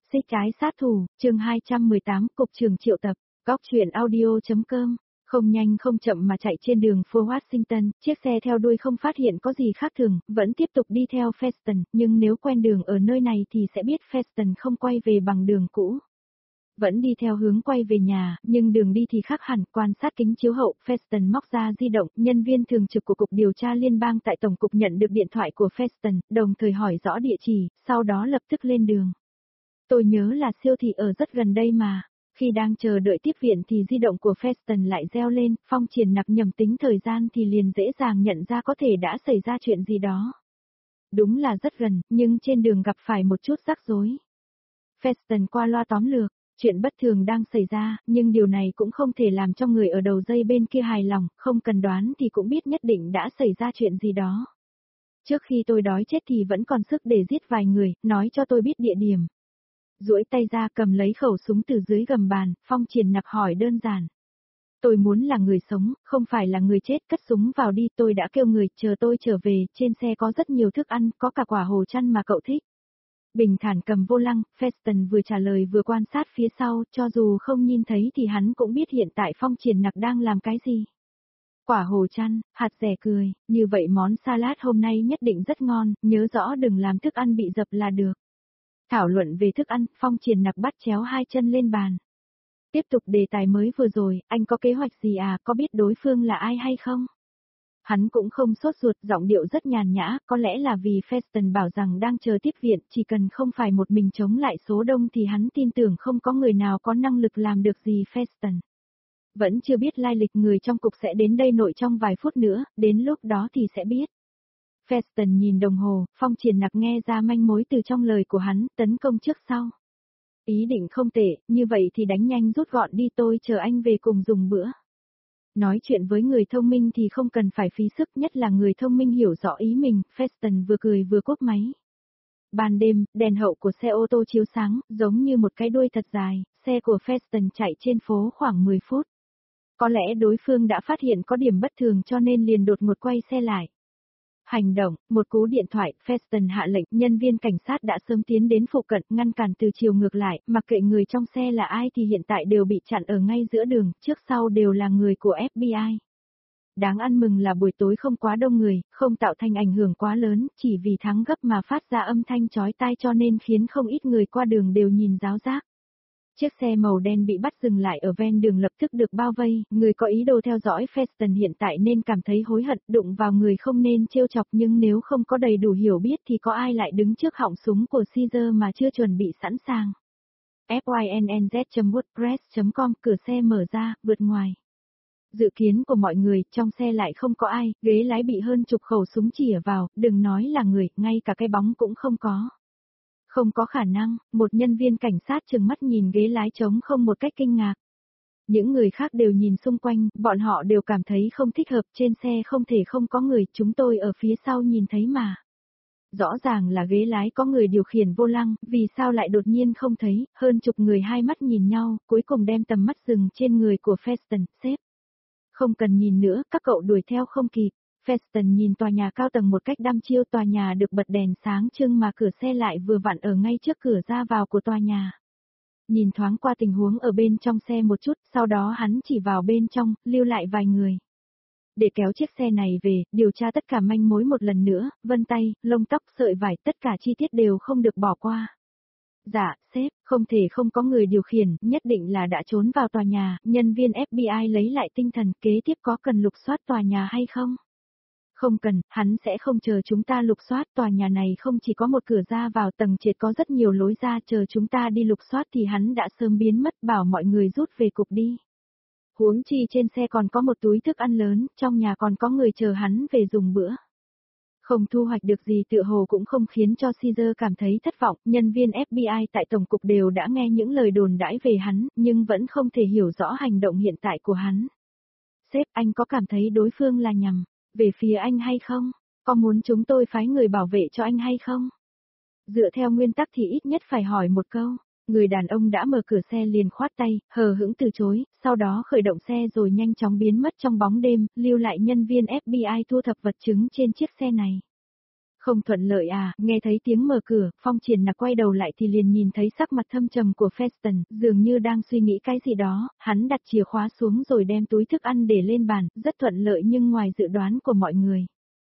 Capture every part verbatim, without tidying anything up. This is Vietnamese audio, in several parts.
Xích cái sát thủ, chương hai trăm mười tám, cục trưởng triệu tập, góc truyện audio.com. Không nhanh không chậm mà chạy trên đường phố Washington, chiếc xe theo đuôi không phát hiện có gì khác thường, vẫn tiếp tục đi theo Feston, nhưng nếu quen đường ở nơi này thì sẽ biết Feston không quay về bằng đường cũ. Vẫn đi theo hướng quay về nhà, nhưng đường đi thì khác hẳn, quan sát kính chiếu hậu, Feston móc ra di động, nhân viên thường trực của Cục Điều tra Liên bang tại Tổng cục nhận được điện thoại của Feston, đồng thời hỏi rõ địa chỉ, sau đó lập tức lên đường. Tôi nhớ là siêu thị ở rất gần đây mà. Khi đang chờ đợi tiếp viện thì di động của Feston lại reo lên, Phong Triển Nặc nhầm tính thời gian thì liền dễ dàng nhận ra có thể đã xảy ra chuyện gì đó. Đúng là rất gần, nhưng trên đường gặp phải một chút rắc rối. Feston qua loa tóm lược, chuyện bất thường đang xảy ra, nhưng điều này cũng không thể làm cho người ở đầu dây bên kia hài lòng, không cần đoán thì cũng biết nhất định đã xảy ra chuyện gì đó. Trước khi tôi đói chết thì vẫn còn sức để giết vài người, nói cho tôi biết địa điểm. Duỗi tay ra cầm lấy khẩu súng từ dưới gầm bàn, Phong Triển Nặc hỏi đơn giản. Tôi muốn là người sống, không phải là người chết, cất súng vào đi, tôi đã kêu người, chờ tôi trở về, trên xe có rất nhiều thức ăn, có cả quả hồ chăn mà cậu thích. Bình thản cầm vô lăng, Feston vừa trả lời vừa quan sát phía sau, cho dù không nhìn thấy thì hắn cũng biết hiện tại Phong Triển Nặc đang làm cái gì. Quả hồ chăn, hạt rẻ cười, như vậy món salad hôm nay nhất định rất ngon, nhớ rõ đừng làm thức ăn bị dập là được. Thảo luận về thức ăn, Phong Triển Nặc bắt chéo hai chân lên bàn. Tiếp tục đề tài mới vừa rồi, anh có kế hoạch gì à, có biết đối phương là ai hay không? Hắn cũng không sốt ruột, giọng điệu rất nhàn nhã, có lẽ là vì Feston bảo rằng đang chờ tiếp viện, chỉ cần không phải một mình chống lại số đông thì hắn tin tưởng không có người nào có năng lực làm được gì Feston. Vẫn chưa biết lai lịch người trong cục sẽ đến đây nội trong vài phút nữa, đến lúc đó thì sẽ biết. Feston nhìn đồng hồ, Phong Triển Nặc nghe ra manh mối từ trong lời của hắn, tấn công trước sau. Ý định không tệ, như vậy thì đánh nhanh rút gọn đi, tôi chờ anh về cùng dùng bữa. Nói chuyện với người thông minh thì không cần phải phí sức, nhất là người thông minh hiểu rõ ý mình, Feston vừa cười vừa cúp máy. Ban đêm, đèn hậu của xe ô tô chiếu sáng, giống như một cái đuôi thật dài, xe của Feston chạy trên phố khoảng mười phút. Có lẽ đối phương đã phát hiện có điểm bất thường cho nên liền đột ngột quay xe lại. Hành động, một cú điện thoại, Feston hạ lệnh, nhân viên cảnh sát đã sớm tiến đến phụ cận, ngăn cản từ chiều ngược lại, mặc kệ người trong xe là ai thì hiện tại đều bị chặn ở ngay giữa đường, trước sau đều là người của ép bê i. Đáng ăn mừng là buổi tối không quá đông người, không tạo thành ảnh hưởng quá lớn, chỉ vì thắng gấp mà phát ra âm thanh chói tai cho nên khiến không ít người qua đường đều nhìn ráo rác. Chiếc xe màu đen bị bắt dừng lại ở ven đường lập tức được bao vây, người có ý đồ theo dõi Feston hiện tại nên cảm thấy hối hận, đụng vào người không nên trêu chọc, nhưng nếu không có đầy đủ hiểu biết thì có ai lại đứng trước họng súng của Caesar mà chưa chuẩn bị sẵn sàng. fynnz chấm wordpress chấm com, cửa xe mở ra, vượt ngoài. Dự kiến của mọi người, trong xe lại không có ai, ghế lái bị hơn chục khẩu súng chĩa vào, đừng nói là người, ngay cả cái bóng cũng không có. Không có khả năng, một nhân viên cảnh sát trừng mắt nhìn ghế lái trống không một cách kinh ngạc. Những người khác đều nhìn xung quanh, bọn họ đều cảm thấy không thích hợp, trên xe không thể không có người, chúng tôi ở phía sau nhìn thấy mà. Rõ ràng là ghế lái có người điều khiển vô lăng, vì sao lại đột nhiên không thấy, hơn chục người hai mắt nhìn nhau, cuối cùng đem tầm mắt dừng trên người của Feston, sếp. Không cần nhìn nữa, các cậu đuổi theo không kịp. Feston nhìn tòa nhà cao tầng một cách đăm chiêu, tòa nhà được bật đèn sáng trưng mà cửa xe lại vừa vặn ở ngay trước cửa ra vào của tòa nhà. Nhìn thoáng qua tình huống ở bên trong xe một chút, sau đó hắn chỉ vào bên trong, lưu lại vài người. Để kéo chiếc xe này về, điều tra tất cả manh mối một lần nữa, vân tay, lông tóc, sợi vải, tất cả chi tiết đều không được bỏ qua. Dạ, sếp, không thể không có người điều khiển, nhất định là đã trốn vào tòa nhà, nhân viên ép bê i lấy lại tinh thần, kế tiếp có cần lục soát tòa nhà hay không? Không cần, hắn sẽ không chờ chúng ta lục soát, tòa nhà này không chỉ có một cửa ra vào, tầng trệt có rất nhiều lối ra, chờ chúng ta đi lục soát thì hắn đã sớm biến mất, bảo mọi người rút về cục đi. Huống chi trên xe còn có một túi thức ăn lớn, trong nhà còn có người chờ hắn về dùng bữa. Không thu hoạch được gì tựa hồ cũng không khiến cho Caesar cảm thấy thất vọng, nhân viên ép bê i tại Tổng cục đều đã nghe những lời đồn đãi về hắn, nhưng vẫn không thể hiểu rõ hành động hiện tại của hắn. Sếp, anh có cảm thấy đối phương là nhằm về phía anh hay không? Có muốn chúng tôi phái người bảo vệ cho anh hay không? Dựa theo nguyên tắc thì ít nhất phải hỏi một câu. Người đàn ông đã mở cửa xe liền khoát tay, hờ hững từ chối, sau đó khởi động xe rồi nhanh chóng biến mất trong bóng đêm, lưu lại nhân viên ép bê i thu thập vật chứng trên chiếc xe này. Không thuận lợi à, nghe thấy tiếng mở cửa, Phong Triển Nặc quay đầu lại thì liền nhìn thấy sắc mặt thâm trầm của Feston, dường như đang suy nghĩ cái gì đó, hắn đặt chìa khóa xuống rồi đem túi thức ăn để lên bàn, rất thuận lợi nhưng ngoài dự đoán của mọi người.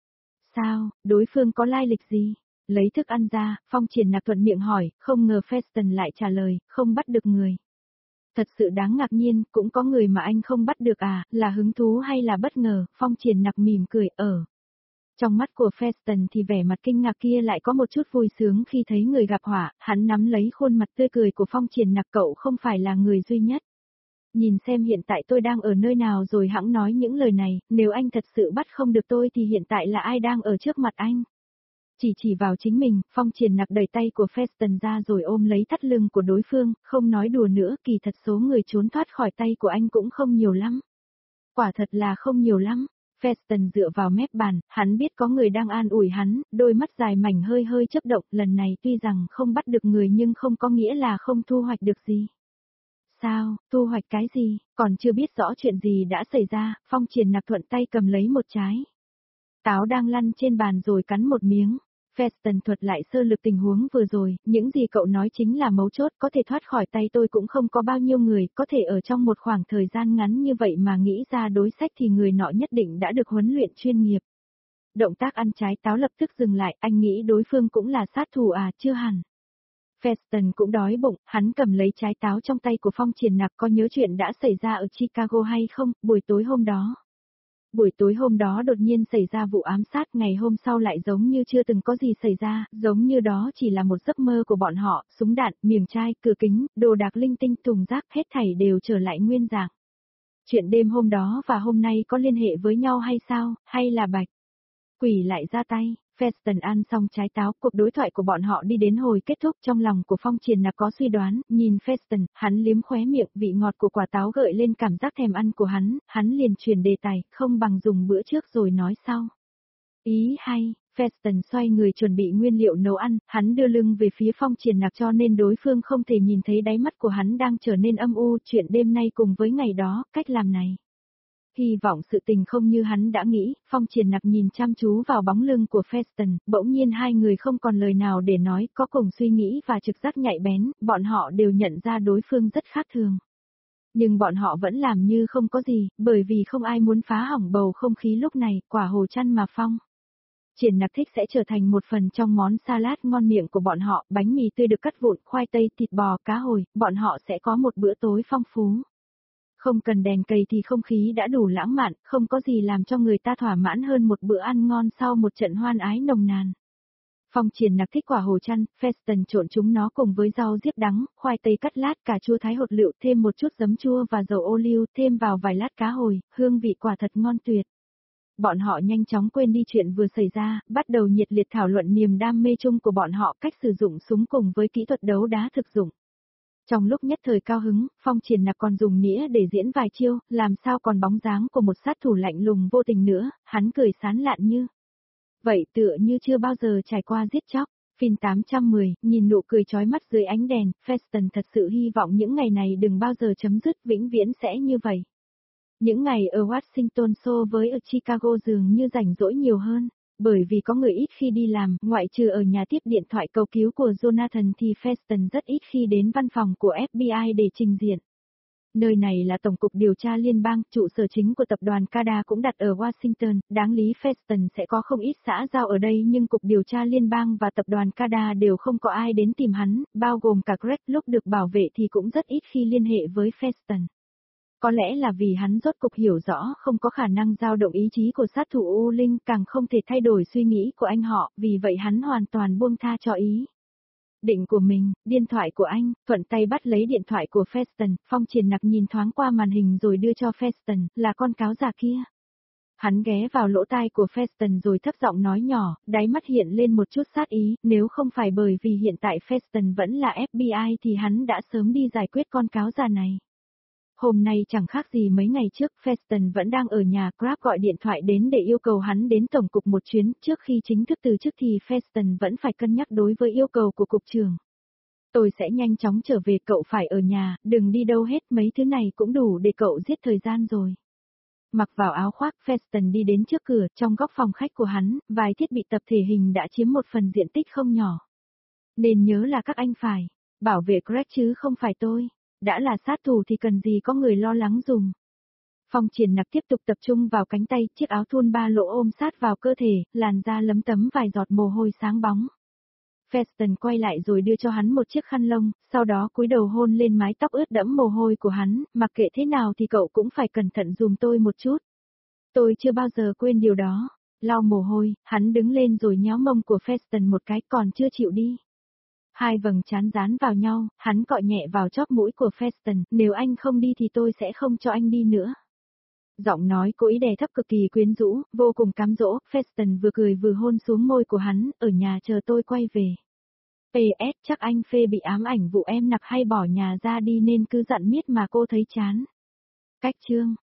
Sao, đối phương có lai lịch gì? Lấy thức ăn ra, Phong Triển Nặc thuận miệng hỏi, không ngờ Feston lại trả lời, không bắt được người. Thật sự đáng ngạc nhiên, cũng có người mà anh không bắt được à, là hứng thú hay là bất ngờ, Phong Triển Nặc mỉm cười, ở. Trong mắt của Feston thì vẻ mặt kinh ngạc kia lại có một chút vui sướng khi thấy người gặp họa, hắn nắm lấy khuôn mặt tươi cười của Phong Triển Nặc, cậu không phải là người duy nhất. Nhìn xem hiện tại tôi đang ở nơi nào rồi hẵng nói những lời này, nếu anh thật sự bắt không được tôi thì hiện tại là ai đang ở trước mặt anh? Chỉ chỉ vào chính mình, Phong Triển Nặc đẩy tay của Feston ra rồi ôm lấy thắt lưng của đối phương, không nói đùa nữa, kỳ thật số người trốn thoát khỏi tay của anh cũng không nhiều lắm. Quả thật là không nhiều lắm. Feston dựa vào mép bàn, hắn biết có người đang an ủi hắn, đôi mắt dài mảnh hơi hơi chớp động, lần này tuy rằng không bắt được người nhưng không có nghĩa là không thu hoạch được gì. Sao, thu hoạch cái gì, còn chưa biết rõ chuyện gì đã xảy ra, Phong Triển Nặc thuận tay cầm lấy một trái táo đang lăn trên bàn rồi cắn một miếng. Feston thuật lại sơ lược tình huống vừa rồi, những gì cậu nói chính là mấu chốt, có thể thoát khỏi tay tôi cũng không có bao nhiêu người, có thể ở trong một khoảng thời gian ngắn như vậy mà nghĩ ra đối sách thì người nọ nhất định đã được huấn luyện chuyên nghiệp. Động tác ăn trái táo lập tức dừng lại, anh nghĩ đối phương cũng là sát thủ à, chưa hẳn. Feston cũng đói bụng, hắn cầm lấy trái táo trong tay của Phong Triển Nặc, có nhớ chuyện đã xảy ra ở Chicago hay không, buổi tối hôm đó. Buổi tối hôm đó đột nhiên xảy ra vụ ám sát, ngày hôm sau lại giống như chưa từng có gì xảy ra, giống như đó chỉ là một giấc mơ của bọn họ, súng đạn, miềng chai, cửa kính, đồ đạc linh tinh, thùng rác, hết thảy đều trở lại nguyên dạng. Chuyện đêm hôm đó và hôm nay có liên hệ với nhau hay sao, hay là bạch quỷ lại ra tay? Feston ăn xong trái táo, cuộc đối thoại của bọn họ đi đến hồi kết thúc, trong lòng của Phong Triển Nặc có suy đoán, nhìn Feston, hắn liếm khóe miệng, vị ngọt của quả táo gợi lên cảm giác thèm ăn của hắn, hắn liền chuyển đề tài, không bằng dùng bữa trước rồi nói sau. Ý hay, Feston xoay người chuẩn bị nguyên liệu nấu ăn, hắn đưa lưng về phía Phong Triển Nặc cho nên đối phương không thể nhìn thấy đáy mắt của hắn đang trở nên âm u, chuyện đêm nay cùng với ngày đó, cách làm này. Hy vọng sự tình không như hắn đã nghĩ, Phong Triển Nặc nhìn chăm chú vào bóng lưng của Feston, bỗng nhiên hai người không còn lời nào để nói, có cùng suy nghĩ và trực giác nhạy bén, bọn họ đều nhận ra đối phương rất khác thường. Nhưng bọn họ vẫn làm như không có gì, bởi vì không ai muốn phá hỏng bầu không khí lúc này, quả hồ chăn mà Phong Triển Nặc thích sẽ trở thành một phần trong món salad ngon miệng của bọn họ, bánh mì tươi được cắt vụn, khoai tây, thịt bò, cá hồi, bọn họ sẽ có một bữa tối phong phú. Không cần đèn cầy thì không khí đã đủ lãng mạn, không có gì làm cho người ta thỏa mãn hơn một bữa ăn ngon sau một trận hoan ái nồng nàn. Phong Triển Nặc thích quả hồ chăn, Feston trộn chúng nó cùng với rau diếp đắng, khoai tây cắt lát, cà chua thái hột lựu, thêm một chút giấm chua và dầu ô liu, thêm vào vài lát cá hồi, hương vị quả thật ngon tuyệt. Bọn họ nhanh chóng quên đi chuyện vừa xảy ra, bắt đầu nhiệt liệt thảo luận niềm đam mê chung của bọn họ, cách sử dụng súng cùng với kỹ thuật đấu đá thực dụng. Trong lúc nhất thời cao hứng, Phong Triển Nặc còn dùng nĩa để diễn vài chiêu, làm sao còn bóng dáng của một sát thủ lạnh lùng vô tình nữa, hắn cười sán lạn như. Vậy tựa như chưa bao giờ trải qua giết chóc. Phim tám trăm mười, nhìn nụ cười chói mắt dưới ánh đèn, Feston thật sự hy vọng những ngày này đừng bao giờ chấm dứt, vĩnh viễn sẽ như vậy. Những ngày ở Washington so với ở Chicago dường như rảnh rỗi nhiều hơn. Bởi vì có người ít khi đi làm, ngoại trừ ở nhà tiếp điện thoại cầu cứu của Jonathan thì Feston rất ít khi đến văn phòng của ép bê i để trình diện. Nơi này là Tổng cục Điều tra Liên bang, trụ sở chính của tập đoàn Cada cũng đặt ở Washington, đáng lý Feston sẽ có không ít xã giao ở đây nhưng Cục Điều tra Liên bang và tập đoàn Cada đều không có ai đến tìm hắn, bao gồm cả Greg lúc được bảo vệ thì cũng rất ít khi liên hệ với Feston. Có lẽ là vì hắn rốt cục hiểu rõ không có khả năng dao động ý chí của sát thủ U Linh, càng không thể thay đổi suy nghĩ của anh họ, vì vậy hắn hoàn toàn buông tha cho ý định của mình. Điện thoại của anh, thuận tay bắt lấy điện thoại của Feston, Phong Triển Nặc nhìn thoáng qua màn hình rồi đưa cho Feston, là con cáo già kia. Hắn ghé vào lỗ tai của Feston rồi thấp giọng nói nhỏ, đáy mắt hiện lên một chút sát ý, nếu không phải bởi vì hiện tại Feston vẫn là ép bê i thì hắn đã sớm đi giải quyết con cáo già này. Hôm nay chẳng khác gì mấy ngày trước, Feston vẫn đang ở nhà, Grab gọi điện thoại đến để yêu cầu hắn đến tổng cục một chuyến, trước khi chính thức từ chức thì Feston vẫn phải cân nhắc đối với yêu cầu của cục trưởng. Tôi sẽ nhanh chóng trở về, cậu phải ở nhà, đừng đi đâu hết, mấy thứ này cũng đủ để cậu giết thời gian rồi. Mặc vào áo khoác, Feston đi đến trước cửa, trong góc phòng khách của hắn, vài thiết bị tập thể hình đã chiếm một phần diện tích không nhỏ. Nên nhớ là các anh phải bảo vệ Greg chứ không phải tôi. Đã là sát thủ thì cần gì có người lo lắng dùng. Phong Triển Nặc tiếp tục tập trung vào cánh tay, chiếc áo thun ba lỗ ôm sát vào cơ thể, làn da lấm tấm vài giọt mồ hôi sáng bóng. Feston quay lại rồi đưa cho hắn một chiếc khăn lông, sau đó cúi đầu hôn lên mái tóc ướt đẫm mồ hôi của hắn, mặc kệ thế nào thì cậu cũng phải cẩn thận dùm tôi một chút. Tôi chưa bao giờ quên điều đó. Lau mồ hôi, hắn đứng lên rồi nhéo mông của Feston một cái, còn chưa chịu đi. Hai vầng trán dán vào nhau, hắn cọ nhẹ vào chóp mũi của Feston, nếu anh không đi thì tôi sẽ không cho anh đi nữa. Giọng nói cố ý đè thấp cực kỳ quyến rũ, vô cùng cám dỗ, Feston vừa cười vừa hôn xuống môi của hắn, ở nhà chờ tôi quay về. pê ét chắc anh Phê bị ám ảnh vụ em nặc hay bỏ nhà ra đi nên cứ giận miết mà cô thấy chán. Cách chương